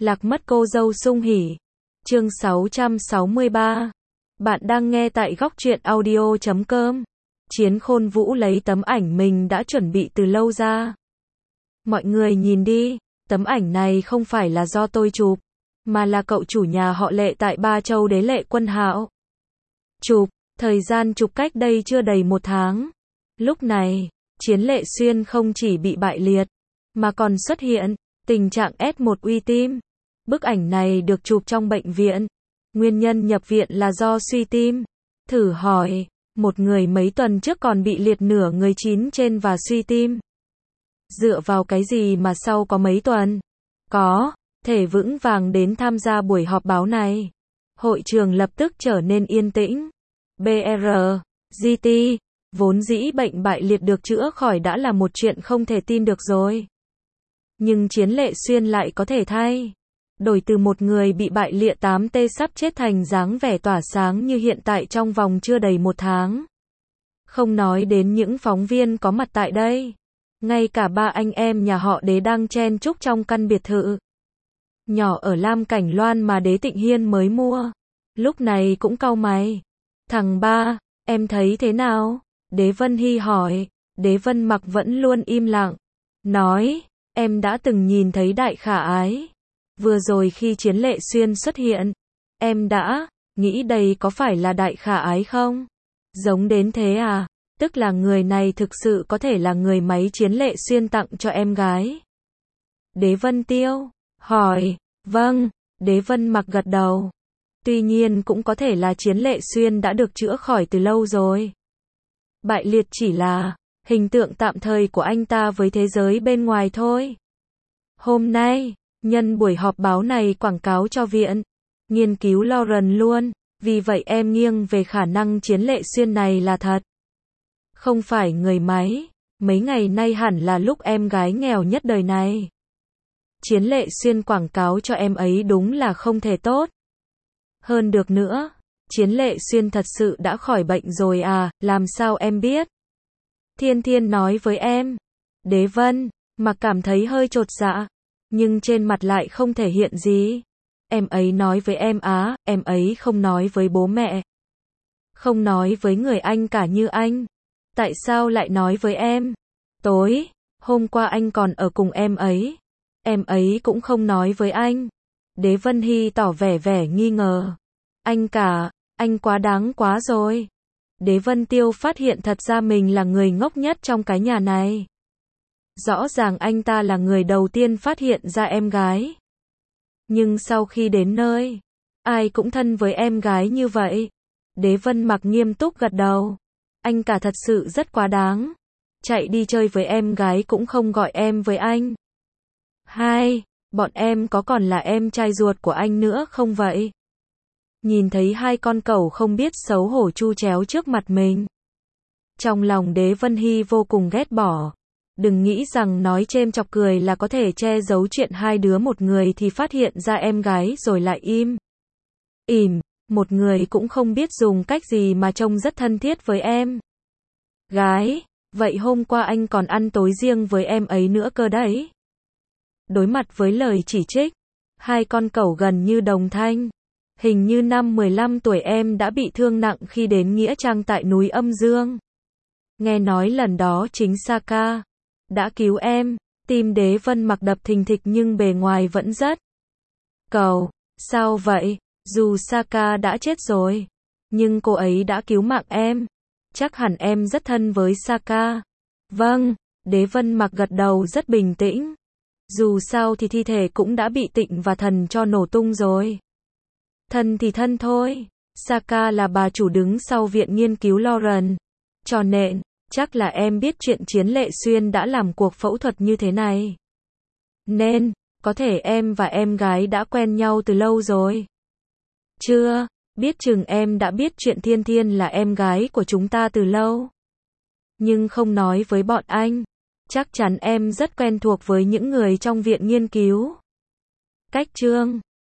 Lạc mất cô dâu sung hỉ. Chương 663. Bạn đang nghe tại góc truyện audio.com. Chiến Khôn Vũ lấy tấm ảnh mình đã chuẩn bị từ lâu ra. Mọi người nhìn đi, tấm ảnh này không phải là do tôi chụp, mà là cậu chủ nhà họ Lệ tại Ba Châu Đế Lệ Quân Hạo chụp, thời gian chụp cách đây chưa đầy 1 tháng. Lúc này, Chiến Lệ Xuyên không chỉ bị bại liệt, mà còn xuất hiện tình trạng S1 uy tim. Bức ảnh này được chụp trong bệnh viện. Nguyên nhân nhập viện là do suy tim. Thử hỏi, một người mấy tuần trước còn bị liệt nửa người 9 trên và suy tim. Dựa vào cái gì mà sau có mấy tuần, có thể vững vàng đến tham gia buổi họp báo này? Hội trường lập tức trở nên yên tĩnh. BR, GT, vốn dĩ bệnh bại liệt được chữa khỏi đã là một chuyện không thể tin được rồi. Nhưng Chiến Lệ Xuyên lại có thể thay đổi từ một người bị bại liệt 8T sắp chết thành dáng vẻ tỏa sáng như hiện tại trong vòng chưa đầy 1 tháng. Không nói đến những phóng viên có mặt tại đây, ngay cả ba anh em nhà họ Đế đang chen chúc trong căn biệt thự nhỏ ở Lam Cảnh Loan mà Đế Tịnh Hiên mới mua, lúc này cũng cau mày. Thằng ba, em thấy thế nào? Đế Vân Hy hỏi. Đế Vân Mặc vẫn luôn im lặng, nói, em đã từng nhìn thấy Đại Khả Ái. Vừa rồi khi Chiến Lệ Xuyên xuất hiện, em đã nghĩ đây có phải là Đại Khả Ái không? Giống đến thế à? Tức là người này thực sự có thể là người máy Chiến Lệ Xuyên tặng cho em gái. Đế Vân Tiêu hỏi. Vâng, Đế Vân Mặc gật đầu. Tuy nhiên cũng có thể là Chiến Lệ Xuyên đã được chữa khỏi từ lâu rồi. Bại liệt chỉ là hình tượng tạm thời của anh ta với thế giới bên ngoài thôi. Hôm nay, nhân buổi họp báo này quảng cáo cho viện nghiên cứu Lauren luôn, vì vậy em nghiêng về khả năng Chiến Lệ Xuyên này là thật. Không phải người máy, mấy ngày nay hẳn là lúc em gái nghèo nhất đời này. Chiến Lệ Xuyên quảng cáo cho em ấy đúng là không thể tốt hơn được nữa. Chiến Lệ Xuyên thật sự đã khỏi bệnh rồi à? Làm sao em biết? Thiên Thiên nói với em. Đế Vân Mặc cảm thấy hơi chột dạ, nhưng trên mặt lại không thể hiện gì. Em ấy nói với em á? Em ấy không nói với bố mẹ, không nói với người anh cả như anh. Tại sao lại nói với em? Tối hôm qua anh còn ở cùng em ấy cũng không nói với anh. Đế Vân Hy tỏ vẻ nghi ngờ. Anh quá đáng quá rồi. Đế Vân Tiêu phát hiện thật ra mình là người ngốc nhất trong cái nhà này. Rõ ràng anh ta là người đầu tiên phát hiện ra em gái. Nhưng sau khi đến nơi, ai cũng thân với em gái như vậy. Đế Vân Mặc nghiêm túc gật đầu. Anh cả thật sự rất quá đáng. Chạy đi chơi với em gái cũng không gọi em với anh. Bọn em có còn là em trai ruột của anh nữa không vậy? Nhìn thấy hai con cẩu không biết xấu hổ chu chéo trước mặt mình, trong lòng Đế Vân Hy vô cùng ghét bỏ. Đừng nghĩ rằng nói chêm chọc cười là có thể che giấu chuyện hai đứa một người thì phát hiện ra em gái rồi lại im ỉm. Một người cũng không biết dùng cách gì mà trông rất thân thiết với em gái. Vậy hôm qua anh còn ăn tối riêng với em ấy nữa cơ đấy. Đối mặt với lời chỉ trích, hai con cẩu gần như đồng thanh. Hình như năm 15 tuổi em đã bị thương nặng khi đến Nghĩa Trang tại núi Âm Dương. Nghe nói lần đó chính Saka đã cứu em. Tim Đế Vân Mặc đập thình thịch nhưng bề ngoài vẫn rất cầu. Sao vậy? Dù Saka đã chết rồi, nhưng cô ấy đã cứu mạng em. Chắc hẳn em rất thân với Saka. Vâng, Đế Vân Mặc gật đầu rất bình tĩnh. Dù sao thì thi thể cũng đã bị Tịnh và Thần cho nổ tung rồi. Thân thì thân thôi. Saka là bà chủ đứng sau viện nghiên cứu Lauren. Cho nên, chắc là em biết chuyện Chiến Lệ Xuyên đã làm cuộc phẫu thuật như thế này. Nên, có thể em và em gái đã quen nhau từ lâu rồi. Chưa, biết chừng em đã biết chuyện Thiên Thiên là em gái của chúng ta từ lâu. Nhưng không nói với bọn anh. Chắc chắn em rất quen thuộc với những người trong viện nghiên cứu. Cách chương